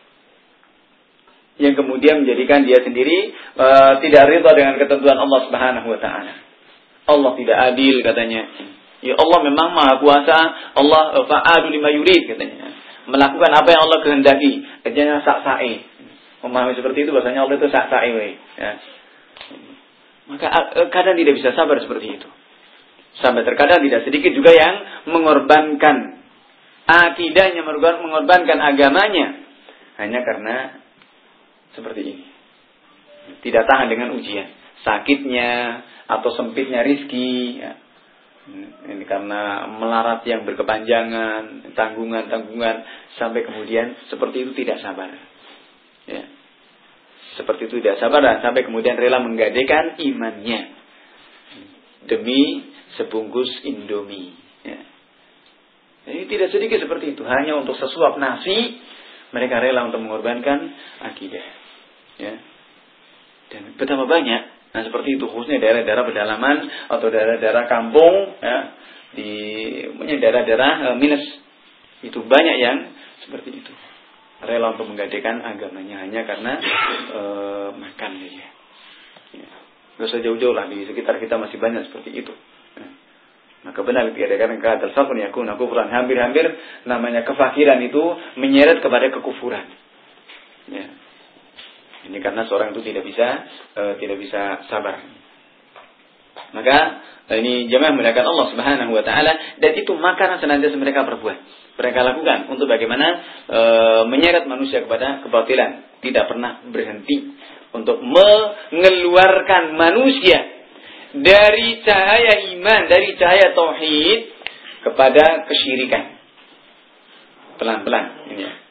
Yang kemudian menjadikan dia sendiri uh, tidak ridha dengan ketentuan Allah Subhanahu wa taala. Allah tidak adil katanya. Ya Allah memang Maha Kuasa, Allah fa'alu lima yurid katanya. Melakukan apa yang Allah kehendaki. Kerjanya sak-sae. Memahami seperti itu bahasanya Allah itu sak-sae. Ya. Maka kadang tidak bisa sabar seperti itu. Sampai terkadang tidak sedikit juga yang mengorbankan akidahnya, mengorbankan agamanya. Hanya karena seperti ini. Tidak tahan dengan ujian. Sakitnya atau sempitnya rizki. Ya. Ini karena melarat yang berkepanjangan, tanggungan-tanggungan, sampai kemudian seperti itu tidak sabar. Ya. Seperti itu tidak sabar dan sampai kemudian rela menggadaikan imannya demi sebungkus Indomie. Ya. Ini tidak sedikit seperti itu. Hanya untuk sesuap nasi mereka rela untuk mengorbankan akidah. Ya. Dan betapa banyak. Nah seperti itu khususnya daerah-daerah pedalaman atau daerah-daerah kampung, ya, di punya daerah-daerah e, minus itu banyak yang seperti itu rela untuk menggadaikan agamanya hanya karena e, makan saja. Ya. Gak usah jauh-jauh lah, di sekitar kita masih banyak seperti itu. Ya. Maka benar ketika dikatakan kata safun yakun kufran, hampir-hampir namanya kefakiran itu menyeret kepada kekufuran. Ya. Ini karena seorang itu tidak bisa e, tidak bisa sabar. Maka e, ini jemaah memuliakan Allah Subhanahu wa taala, dan itu makanan senantiasa mereka perbuat. Mereka lakukan untuk bagaimana e, menyeret manusia kepada kebatilan, tidak pernah berhenti untuk mengeluarkan manusia dari cahaya iman, dari cahaya tauhid kepada kesyirikan. Pelan-pelan ini ya.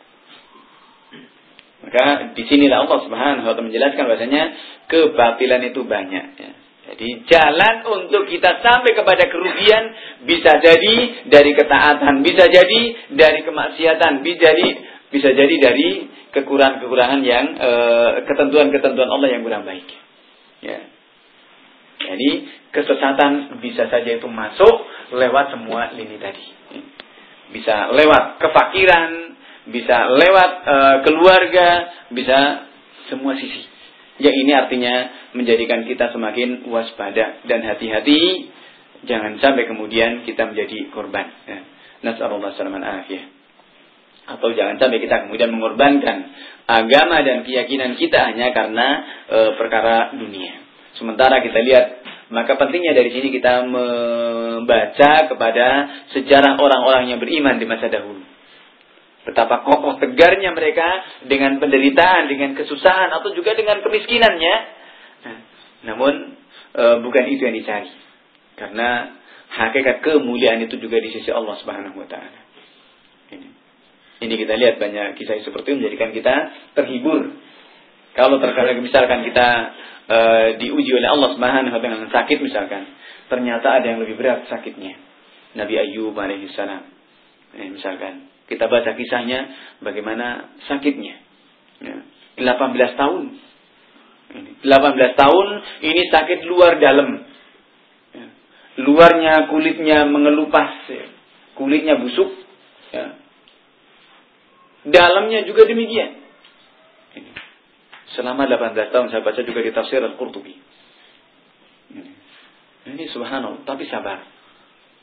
Maka di sinilah Allah Subhanahu wa taala menjelaskan bahasanya kebatilan itu banyak. Ya. Jadi jalan untuk kita sampai kepada kerugian bisa jadi dari ketaatan, bisa jadi dari kemaksiatan, bisa jadi bisa jadi dari kekurangan-kekurangan yang e, ketentuan-ketentuan Allah yang kurang baik. Ya. Jadi kesesatan bisa saja itu masuk lewat semua lini tadi. Bisa lewat kefakiran, bisa lewat e, keluarga, bisa semua sisi. Ya ini artinya menjadikan kita semakin waspada dan hati-hati, jangan sampai kemudian kita menjadi korban. Ya. Nas'alullah salaman afiyah. Atau jangan sampai kita kemudian mengorbankan agama dan keyakinan kita hanya karena e, perkara dunia. Sementara kita lihat, maka pentingnya dari sini kita membaca kepada sejarah orang-orang yang beriman di masa dahulu. Betapa kokoh tegarnya mereka dengan penderitaan, dengan kesusahan, atau juga dengan kemiskinannya. Nah, namun e, bukan itu yang dicari. Karena hakikat kemuliaan itu juga di sisi Allah Subhanahu wa taala. Ini. Ini kita lihat banyak kisah seperti itu menjadikan kita terhibur. Kalau terkadang misalkan kita e, diuji oleh Allah Subhanahu wa taala dengan sakit misalkan, ternyata ada yang lebih berat sakitnya. Nabi Ayyub alaihissalam. Eh, misalkan kita baca kisahnya bagaimana sakitnya. Ya, delapan belas tahun. delapan belas tahun ini sakit luar dalam. Ya, luarnya kulitnya mengelupas, ya, kulitnya busuk. Ya. Dalamnya juga demikian. Ini. Selama delapan belas tahun saya baca juga di tafsir Al-Qurtubi. Ini, ini subhanallah, tapi sabar.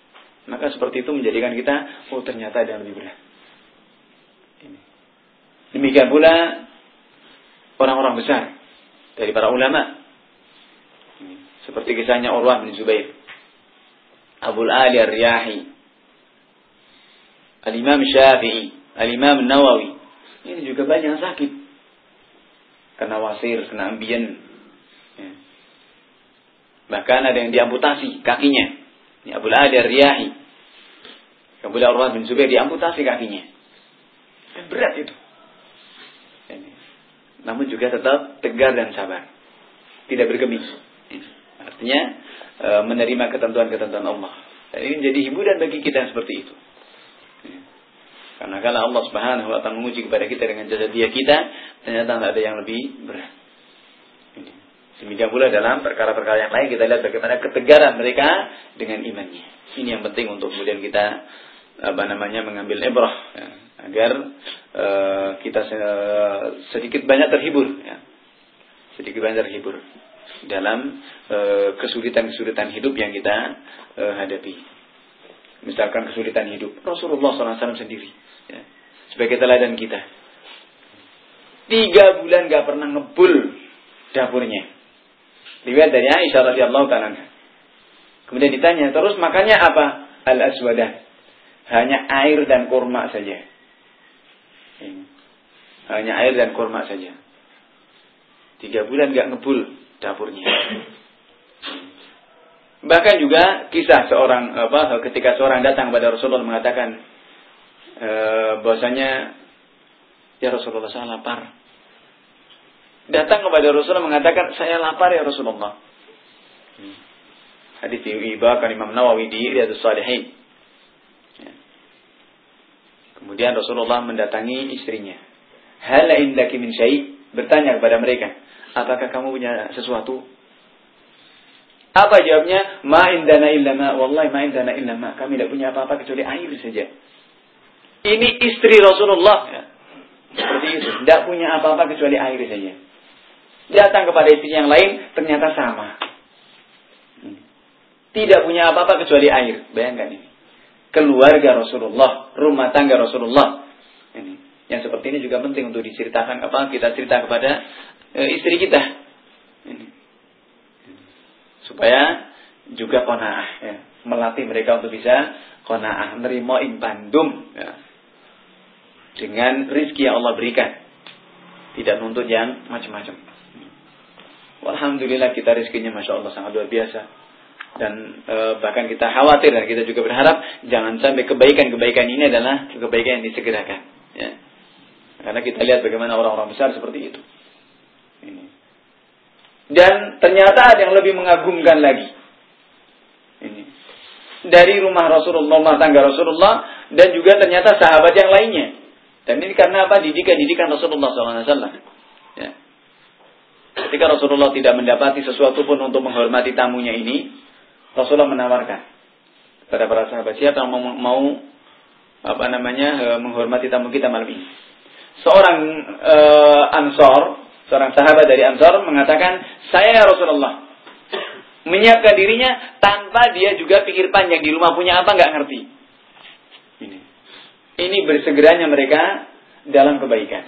Maka seperti itu menjadikan kita, oh ternyata ada yang lebih berat. Ini. Demikian pula orang-orang besar dari para ulama. Ini. Seperti kisahnya Urwah bin Zubair, Abul Ali Ar-Riyahi, Al-Imam Syafi'i, Al-Imam Nawawi. Ini juga banyak yang sakit. Kena wasir, kena ambien. Ya. Bahkan ada yang diamputasi kakinya. Ini Abul Ali Ar-Riyahi. Kemudian Urwah bin Zubair diamputasi kakinya. Dan berat itu. Ini. Namun juga tetap tegar dan sabar. Tidak bergeming. Artinya e, menerima ketentuan-ketentuan Allah. Dan ini menjadi hiburan bagi kita yang seperti itu. Karena kalau Allah Subhanahu wa taala menguji kepada kita dengan jazadiyah kita, ternyata tidak ada yang lebih berat. Ini. Demikian pula dalam perkara-perkara yang lain kita lihat bagaimana ketegaran mereka dengan imannya. Ini yang penting untuk kemudian kita apa namanya mengambil ibrah, ya, agar uh, kita sedikit banyak terhibur, ya. sedikit banyak terhibur dalam uh, kesulitan-kesulitan hidup yang kita uh, hadapi. Misalkan kesulitan hidup Rasulullah shallallahu alaihi wasallam sendiri, ya, sebagai teladan kita. Tiga bulan gak pernah ngebul dapurnya. Riwayat dari Aisyah radhiyallahu taala. Kemudian ditanya, terus makannya apa? Al-aswadah. Hanya air dan kurma saja. Hanya air dan kurma saja. Tiga bulan gak ngebul dapurnya. Bahkan juga kisah seorang apa ketika seorang datang kepada Rasulullah mengatakan e, bahwasanya ya Rasulullah saya lapar. Datang kepada Rasulullah mengatakan saya lapar ya Rasulullah. Hadis diriwayatkan Imam Nawawi di Riyadhus Shalihin. Ya. Kemudian Rasulullah mendatangi istrinya. Hal indaki min syai'? Bertanya kepada mereka, apakah kamu punya sesuatu? Apa jawabnya? Ma indana illa ma. Wallahi ma indana illa ma. Kami tidak punya apa-apa kecuali air saja. Ini istri Rasulullah. Ya. Seperti itu. Tidak punya apa-apa kecuali air saja. Datang kepada istri yang lain, ternyata sama. Tidak punya apa-apa kecuali air. Bayangkan ini. Keluarga Rasulullah, rumah tangga Rasulullah. Ini. Yang seperti ini juga penting untuk diceritakan apa kita cerita kepada e, istri kita. Ini. Supaya juga qanaah, ya. Melatih mereka untuk bisa qanaah, nerima impandum, ya. Dengan rizki yang Allah berikan. Tidak menuntut yang macam-macam. Alhamdulillah kita rizkinya Masya Allah sangat luar biasa. Dan e, bahkan kita khawatir dan kita juga berharap jangan sampai kebaikan-kebaikan ini adalah kebaikan yang disegerakan, ya. Karena kita lihat bagaimana orang-orang besar seperti itu. Ini. Dan ternyata ada yang lebih mengagumkan lagi. Ini. Dari rumah Rasulullah, rumah tangga Rasulullah, dan juga ternyata sahabat yang lainnya. Dan ini karena apa? Didikan-didikan Rasulullah shallallahu alaihi wasallam. Ya. Ketika Rasulullah tidak mendapati sesuatu pun untuk menghormati tamunya ini, Rasulullah menawarkan kepada para sahabat, siapa yang mau, mau apa namanya menghormati tamu kita malam ini? Seorang uh, Ansor, seorang sahabat dari Ansor mengatakan, saya ya Rasulullah, menyiapkan dirinya tanpa dia juga pikir panjang di rumah punya apa nggak ngerti. Ini, ini bersegeranya mereka dalam kebaikan.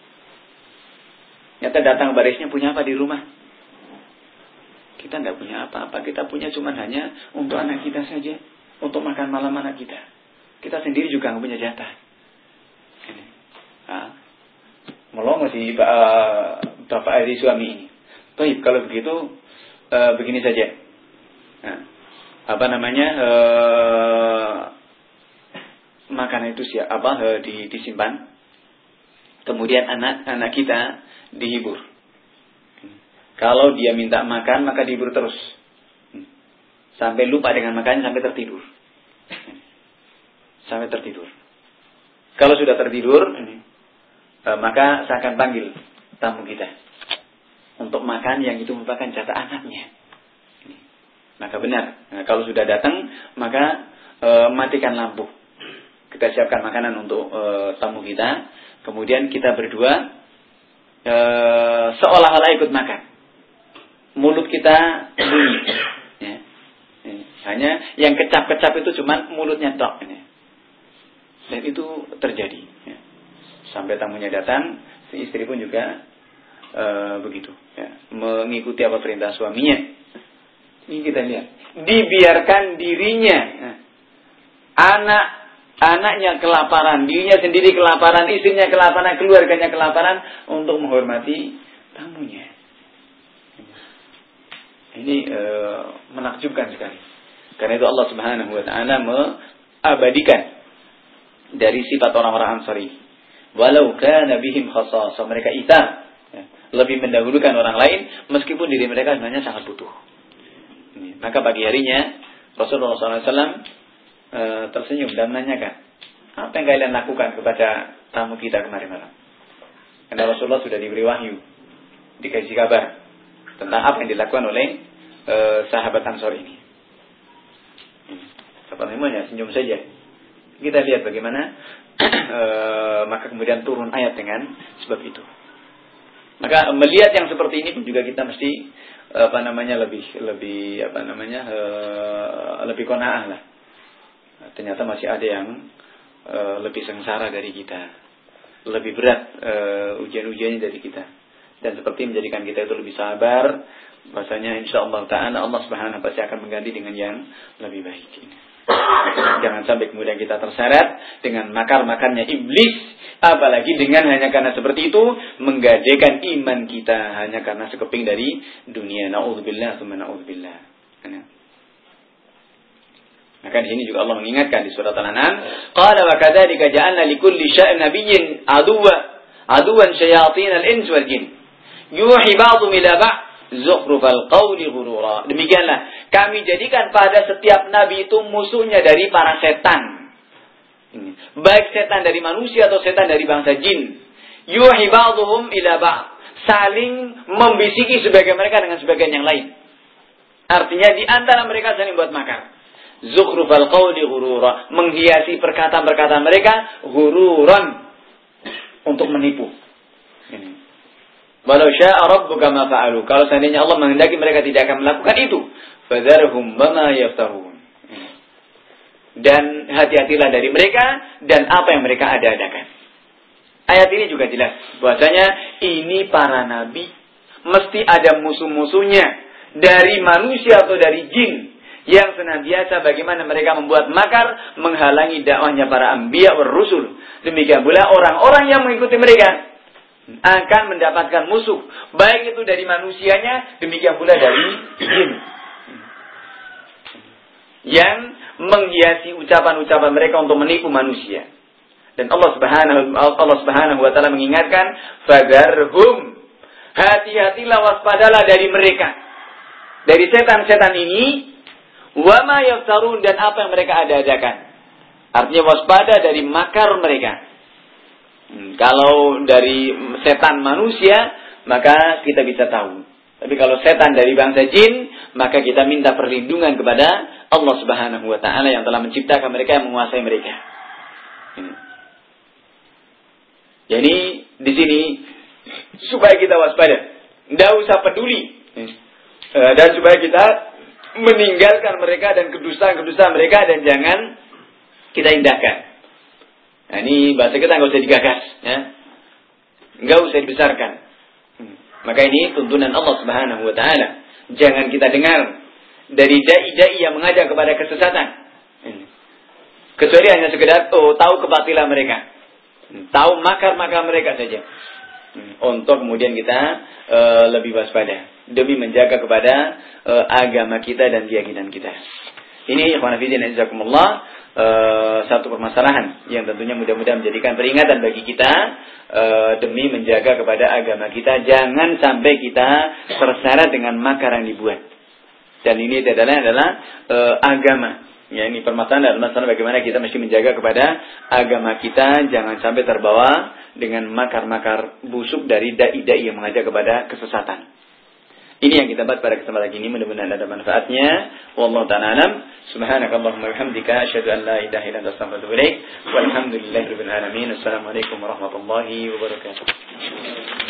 Nyata datang barisnya punya apa di rumah? Kita nggak punya apa-apa, kita punya cuma hanya untuk anak kita saja, untuk makan malam anak kita. Kita sendiri juga nggak punya jatah. Ini. Nah, melongo si uh, bapak dari suami ini. Baik, kalau begitu uh, begini saja. Nah, apa namanya uh, makanan itu siap apa uh, di, disimpan. Kemudian anak-anak kita dihibur. Kalau dia minta makan maka dihibur terus. Sampai lupa dengan makan sampai tertidur. Sampai tertidur. Kalau sudah tertidur ini, e, maka saya akan panggil tamu kita untuk makan yang itu merupakan jatah anaknya. Ini. Maka benar. Nah, kalau sudah datang maka e, matikan lampu. Kita siapkan makanan untuk e, tamu kita. Kemudian kita berdua e, seolah-olah ikut makan. Mulut kita bunyi. Ya. Hanya yang kecap-kecap itu cuma mulutnya tok ini. Dan itu terjadi. Ya. Sampai tamunya datang, si istri pun juga e, begitu. Ya. Mengikuti apa perintah suaminya. Ini kita lihat. Dibiarkan dirinya. Ya. Anak, anaknya kelaparan, dirinya sendiri kelaparan, istrinya kelaparan, keluarganya kelaparan untuk menghormati tamunya. Ini e, menakjubkan sekali. Karena itu Allah Subhanahu wa taala mengabadikan dari sifat orang-orang Ansari. Walau kana bihim khassasah, mereka ithar, ya, lebih mendahulukan orang lain meskipun diri mereka sebenarnya sangat butuh. Ini. Maka pagi harinya Rasulullah shallallahu alaihi wasallam e, tersenyum dan menanyakan, apa yang kalian lakukan kepada tamu kita kemarin malam? Karena Rasulullah sudah diberi wahyu, dikasih kabar tentang apa yang dilakukan oleh e, sahabat Ansor ini. Sahabat semuanya senyum saja. Kita lihat bagaimana e, maka kemudian turun ayat dengan sebab itu. Maka melihat yang seperti ini pun juga kita mesti apa namanya lebih lebih apa namanya e, lebih qanaah lah. Ternyata masih ada yang e, lebih sengsara dari kita, lebih berat e, ujian-ujiannya dari kita. Dan seperti menjadikan kita itu lebih sabar, bahasanya insyaallah ta'ala Allah Subhanahu pasti akan mengganti dengan yang lebih baik. Jangan sampai kemudian kita terseret dengan makar-makarnya iblis, apalagi dengan hanya karena seperti itu menggadaikan iman kita hanya karena sekeping dari dunia. Nauzubillah tsumma nauzubillah. Maka di sini juga Allah mengingatkan di surat Al-An'am, qala wa kadzalika ja'alna likulli syai'in nabiyyin aduwwa aduwan syayatinal ins wal jin yuhi ba'dhum ila ba'd zukhrufal qawli ghurura. Demikianlah kami jadikan pada setiap nabi itu musuhnya dari para setan. Ini. Baik setan dari manusia atau setan dari bangsa jin. Yuhi ba'dhum ila ba'd. Saling membisiki sebagian mereka dengan sebagian yang lain. Artinya di antara mereka saling buat makar. Zukhrufal qawli ghurura. Menghiasi perkataan-perkataan mereka ghururan. Untuk menipu. Ini. Walau syaa rabbuka ma fa'alu. Kalau seandainya Allah menghendaki mereka tidak akan melakukan itu. Fadharhum bama yaftarun. Dan hati-hatilah dari mereka dan apa yang mereka ada-adakan. Ayat ini juga jelas bahwasanya ini para nabi mesti ada musuh-musuhnya dari manusia atau dari jin yang senantiasa bagaimana mereka membuat makar menghalangi dakwahnya para anbiya war rusul. Demikian pula orang-orang yang mengikuti mereka akan mendapatkan musuh, baik itu dari manusianya, demikian pula dari jin yang menghiasi ucapan-ucapan mereka untuk menipu manusia. Dan Allah Subhanahu Allah Subhanahu wa taala mengingatkan, "Fadharhum." Hati-hatilah, waspadalah dari mereka. Dari setan-setan ini, wa ma yaftarun, dan apa yang mereka ada-adakan. Artinya waspada dari makar mereka. Hmm, kalau dari setan manusia, maka kita bisa tahu. Tapi kalau setan dari bangsa jin, maka kita minta perlindungan kepada Allah Subhanahu wa taala yang telah menciptakan mereka, yang menguasai mereka. Hmm. Jadi di sini supaya kita waspada, tidak usah peduli, hmm. dan supaya kita meninggalkan mereka dan kedustaan-kedustaan mereka, dan jangan kita indahkan. Nah, ini bahasa kita nggak usah digagas, ya, nggak usah dibesarkan. Hmm. Maka ini tuntunan Allah Subhanahu Wa Taala. Jangan kita dengar dari dai-dai yang mengajak kepada kesesatan, hmm. kecuali hanya sekedar oh, tahu kebatilan mereka, hmm. tahu makar-makar mereka saja, hmm. untuk kemudian kita uh, lebih waspada demi menjaga kepada uh, agama kita dan keyakinan kita. Ini ikhwan fillah jazakumullah, uh, satu permasalahan yang tentunya mudah-mudahan menjadikan peringatan bagi kita uh, demi menjaga kepada agama kita. Jangan sampai kita terseret dengan makar yang dibuat. Dan ini adalah adalah uh, agama. Ya, ini permasalahan adalah masalah bagaimana kita mesti menjaga kepada agama kita, jangan sampai terbawa dengan makar-makar busuk dari dai-dai yang mengajak kepada kesesatan. Ini yang kita bahas pada kesempatan ini, mudah-mudahan ada manfaatnya. Wallahu ta'ala alam. Subhanakallahumma wa bihamdika asyhadu an la ilaha illa anta astaghfiruka wa atubu ilaik. Walhamdulillahirabbil alamin. Assalamualaikum warahmatullahi wabarakatuh.